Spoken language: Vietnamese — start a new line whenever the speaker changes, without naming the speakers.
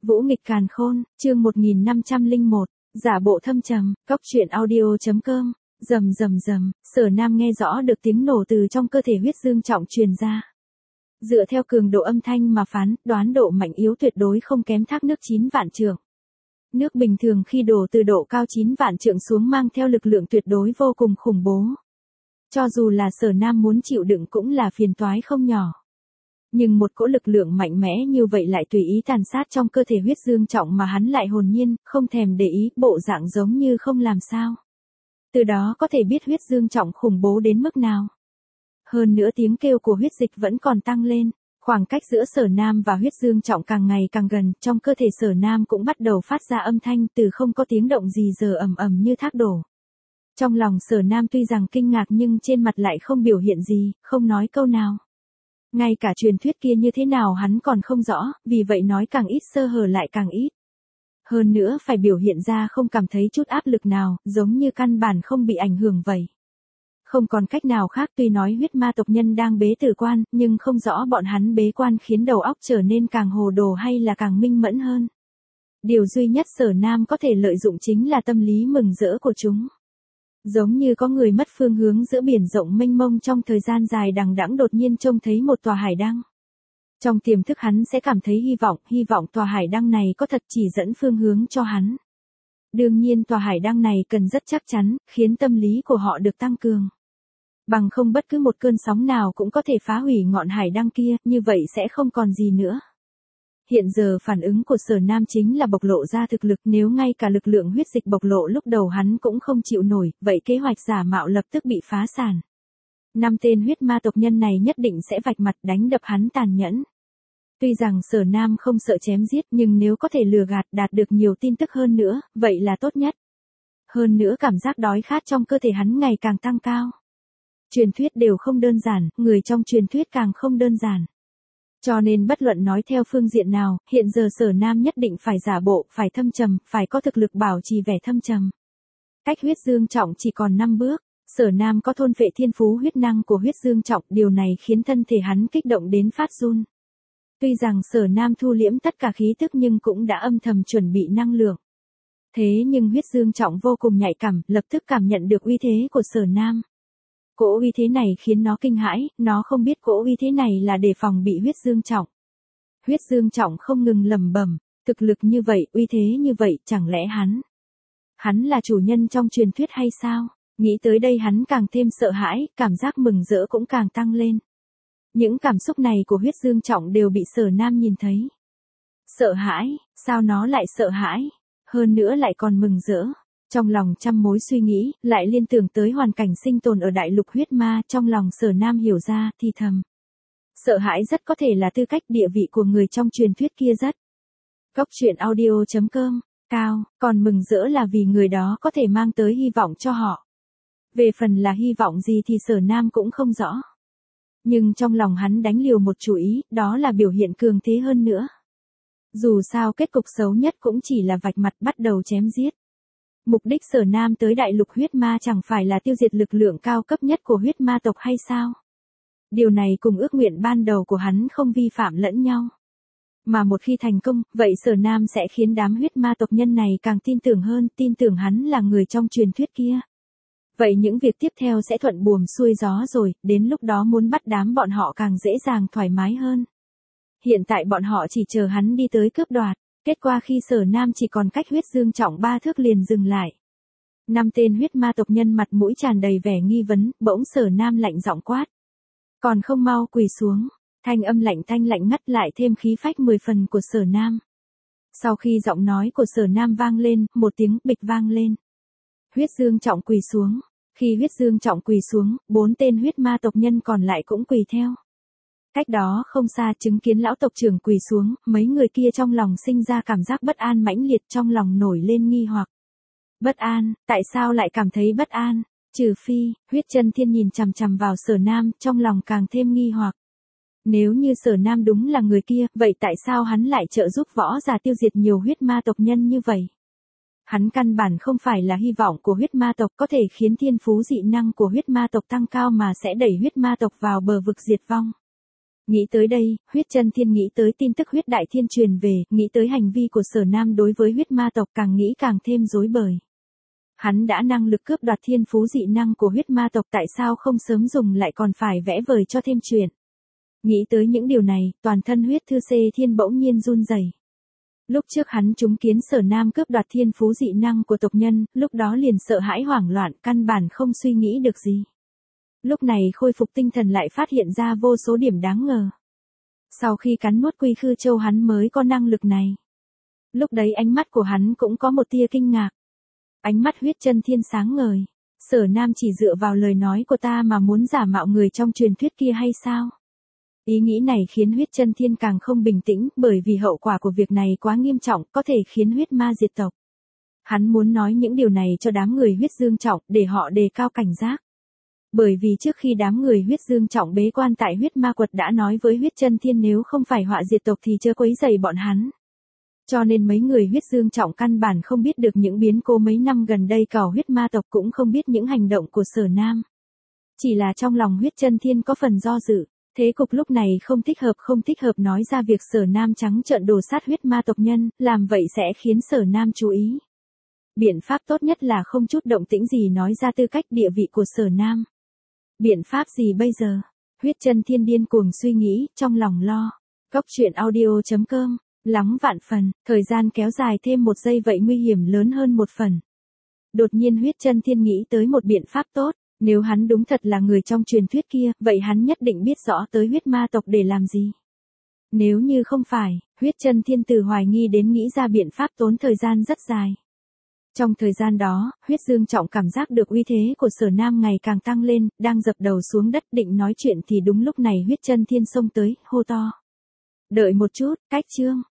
Vũ nghịch càn khôn, chương 1501, giả bộ thâm trầm, cóc truyện audio.com, rầm rầm rầm, Sở Nam nghe rõ được tiếng nổ từ trong cơ thể huyết dương trọng truyền ra. Dựa theo cường độ âm thanh mà phán, đoán độ mạnh yếu tuyệt đối không kém thác nước 9 vạn trượng. Nước bình thường khi đổ từ độ cao 9 vạn trượng xuống mang theo lực lượng tuyệt đối vô cùng khủng bố. Cho dù là Sở Nam muốn chịu đựng cũng là phiền toái không nhỏ. Nhưng một cỗ lực lượng mạnh mẽ như vậy lại tùy ý tàn sát trong cơ thể huyết dương trọng mà hắn lại hồn nhiên, không thèm để ý, bộ dạng giống như không làm sao. Từ đó có thể biết huyết dương trọng khủng bố đến mức nào. Hơn nữa tiếng kêu của huyết dịch vẫn còn tăng lên, khoảng cách giữa Sở Nam và huyết dương trọng càng ngày càng gần, trong cơ thể Sở Nam cũng bắt đầu phát ra âm thanh từ không có tiếng động gì giờ ầm ầm như thác đổ. Trong lòng Sở Nam tuy rằng kinh ngạc nhưng trên mặt lại không biểu hiện gì, không nói câu nào. Ngay cả truyền thuyết kia như thế nào hắn còn không rõ, vì vậy nói càng ít sơ hở lại càng ít. Hơn nữa phải biểu hiện ra không cảm thấy chút áp lực nào, giống như căn bản không bị ảnh hưởng vậy. Không còn cách nào khác, tuy nói huyết ma tộc nhân đang bế tử quan, nhưng không rõ bọn hắn bế quan khiến đầu óc trở nên càng hồ đồ hay là càng minh mẫn hơn. Điều duy nhất Sở Nam có thể lợi dụng chính là tâm lý mừng rỡ của chúng. Giống như có người mất phương hướng giữa biển rộng mênh mông trong thời gian dài đằng đẵng đột nhiên trông thấy một tòa hải đăng. Trong tiềm thức hắn sẽ cảm thấy hy vọng tòa hải đăng này có thật chỉ dẫn phương hướng cho hắn. Đương nhiên tòa hải đăng này cần rất chắc chắn, khiến tâm lý của họ được tăng cường. Bằng không bất cứ một cơn sóng nào cũng có thể phá hủy ngọn hải đăng kia, như vậy sẽ không còn gì nữa. Hiện giờ phản ứng của Sở Nam chính là bộc lộ ra thực lực, nếu ngay cả lực lượng huyết dịch bộc lộ lúc đầu hắn cũng không chịu nổi, vậy kế hoạch giả mạo lập tức bị phá sản. 5 tên huyết ma tộc nhân này nhất định sẽ vạch mặt đánh đập hắn tàn nhẫn. Tuy rằng Sở Nam không sợ chém giết nhưng nếu có thể lừa gạt đạt được nhiều tin tức hơn nữa, vậy là tốt nhất. Hơn nữa cảm giác đói khát trong cơ thể hắn ngày càng tăng cao. Truyền thuyết đều không đơn giản, người trong truyền thuyết càng không đơn giản. Cho nên bất luận nói theo phương diện nào, hiện giờ Sở Nam nhất định phải giả bộ, phải thâm trầm, phải có thực lực bảo trì vẻ thâm trầm. Cách huyết dương trọng chỉ còn 5 bước, Sở Nam có thôn phệ thiên phú huyết năng của huyết dương trọng, điều này khiến thân thể hắn kích động đến phát run. Tuy rằng Sở Nam thu liễm tất cả khí tức nhưng cũng đã âm thầm chuẩn bị năng lượng. Thế nhưng huyết dương trọng vô cùng nhạy cảm, lập tức cảm nhận được uy thế của Sở Nam. Cỗ uy thế này khiến nó kinh hãi, nó không biết cỗ uy thế này là để phòng bị huyết dương trọng. Huyết dương trọng không ngừng lẩm bẩm, thực lực như vậy, uy thế như vậy, chẳng lẽ hắn là chủ nhân trong truyền thuyết hay sao? Nghĩ tới đây hắn càng thêm sợ hãi, cảm giác mừng rỡ cũng càng tăng lên. Những cảm xúc này của huyết dương trọng đều bị Sở Nam nhìn thấy. Sợ hãi, sao nó lại sợ hãi? Hơn nữa lại còn mừng rỡ. Trong lòng trăm mối suy nghĩ, lại liên tưởng tới hoàn cảnh sinh tồn ở đại lục huyết ma, trong lòng Sở Nam hiểu ra, thì thầm. Sợ hãi rất có thể là tư cách địa vị của người trong truyền thuyết kia rất. Cóc truyện audio.com, cao, còn mừng rỡ là vì người đó có thể mang tới hy vọng cho họ. Về phần là hy vọng gì thì Sở Nam cũng không rõ. Nhưng trong lòng hắn đánh liều một chủ ý, đó là biểu hiện cường thế hơn nữa. Dù sao kết cục xấu nhất cũng chỉ là vạch mặt bắt đầu chém giết. Mục đích Sở Nam tới đại lục huyết ma chẳng phải là tiêu diệt lực lượng cao cấp nhất của huyết ma tộc hay sao? Điều này cùng ước nguyện ban đầu của hắn không vi phạm lẫn nhau. Mà một khi thành công, vậy Sở Nam sẽ khiến đám huyết ma tộc nhân này càng tin tưởng hơn, tin tưởng hắn là người trong truyền thuyết kia. Vậy những việc tiếp theo sẽ thuận buồm xuôi gió rồi, đến lúc đó muốn bắt đám bọn họ càng dễ dàng thoải mái hơn. Hiện tại bọn họ chỉ chờ hắn đi tới cướp đoạt. Kết quả khi Sở Nam chỉ còn cách huyết dương trọng 3 thước liền dừng lại. 5 tên huyết ma tộc nhân mặt mũi tràn đầy vẻ nghi vấn, bỗng Sở Nam lạnh giọng quát. Còn không mau quỳ xuống, thanh âm thanh lạnh ngắt lại thêm khí phách 10 phần của Sở Nam. Sau khi giọng nói của Sở Nam vang lên, một tiếng bịch vang lên. Huyết dương trọng quỳ xuống, khi huyết dương trọng quỳ xuống, 4 tên huyết ma tộc nhân còn lại cũng quỳ theo. Cách đó không xa chứng kiến lão tộc trưởng quỳ xuống, mấy người kia trong lòng sinh ra cảm giác bất an mãnh liệt, trong lòng nổi lên nghi hoặc. Bất an, tại sao lại cảm thấy bất an? Trừ phi, huyết chân thiên nhìn chằm chằm vào Sở Nam, trong lòng càng thêm nghi hoặc. Nếu như Sở Nam đúng là người kia, vậy tại sao hắn lại trợ giúp võ giả tiêu diệt nhiều huyết ma tộc nhân như vậy? Hắn căn bản không phải là hy vọng của huyết ma tộc có thể khiến thiên phú dị năng của huyết ma tộc tăng cao mà sẽ đẩy huyết ma tộc vào bờ vực diệt vong. Nghĩ tới đây, Huyết Chân Thiên nghĩ tới tin tức huyết đại thiên truyền về, nghĩ tới hành vi của Sở Nam đối với huyết ma tộc, càng nghĩ càng thêm rối bời. Hắn đã năng lực cướp đoạt thiên phú dị năng của huyết ma tộc, tại sao không sớm dùng lại còn phải vẽ vời cho thêm chuyện. Nghĩ tới những điều này, toàn thân huyết thư Xê Thiên bỗng nhiên run rẩy. Lúc trước hắn chứng kiến Sở Nam cướp đoạt thiên phú dị năng của tộc nhân, lúc đó liền sợ hãi hoảng loạn, căn bản không suy nghĩ được gì. Lúc này khôi phục tinh thần lại phát hiện ra vô số điểm đáng ngờ. Sau khi cắn nuốt Quy Khư Châu hắn mới có năng lực này. Lúc đấy ánh mắt của hắn cũng có một tia kinh ngạc. Ánh mắt Huyết Chân Thiên sáng ngời. Sở Nam chỉ dựa vào lời nói của ta mà muốn giả mạo người trong truyền thuyết kia hay sao? Ý nghĩ này khiến Huyết Chân Thiên càng không bình tĩnh, bởi vì hậu quả của việc này quá nghiêm trọng, có thể khiến huyết ma diệt tộc. Hắn muốn nói những điều này cho đám người huyết dương trọng, để họ đề cao cảnh giác. Bởi vì trước khi đám người huyết dương trọng bế quan tại huyết ma quật đã nói với Huyết Chân Thiên nếu không phải họa diệt tộc thì chớ quấy rầy bọn hắn. Cho nên mấy người huyết dương trọng căn bản không biết được những biến cố mấy năm gần đây cỏ huyết ma tộc, cũng không biết những hành động của Sở Nam. Chỉ là trong lòng Huyết Chân Thiên có phần do dự. Thế cục lúc này không thích hợp nói ra việc Sở Nam trắng trợn đồ sát huyết ma tộc nhân, làm vậy sẽ khiến Sở Nam chú ý. Biện pháp tốt nhất là không chút động tĩnh gì nói ra tư cách địa vị của Sở Nam. Biện pháp gì bây giờ? Huyết Chân Thiên điên cuồng suy nghĩ, trong lòng lo. Cốc truyện audio.com, lắng vạn phần, thời gian kéo dài thêm một giây vậy nguy hiểm lớn hơn một phần. Đột nhiên Huyết Chân Thiên nghĩ tới một biện pháp tốt. Nếu hắn đúng thật là người trong truyền thuyết kia, vậy hắn nhất định biết rõ tới huyết ma tộc để làm gì. Nếu như không phải, Huyết Chân Thiên từ hoài nghi đến nghĩ ra biện pháp tốn thời gian rất dài. Trong thời gian đó, Huyết Dương Trọng cảm giác được uy thế của Sở Nam ngày càng tăng lên, đang dập đầu xuống đất định nói chuyện thì đúng lúc này Huyết Chân Thiên xông tới, hô to. Đợi một chút, cách chương.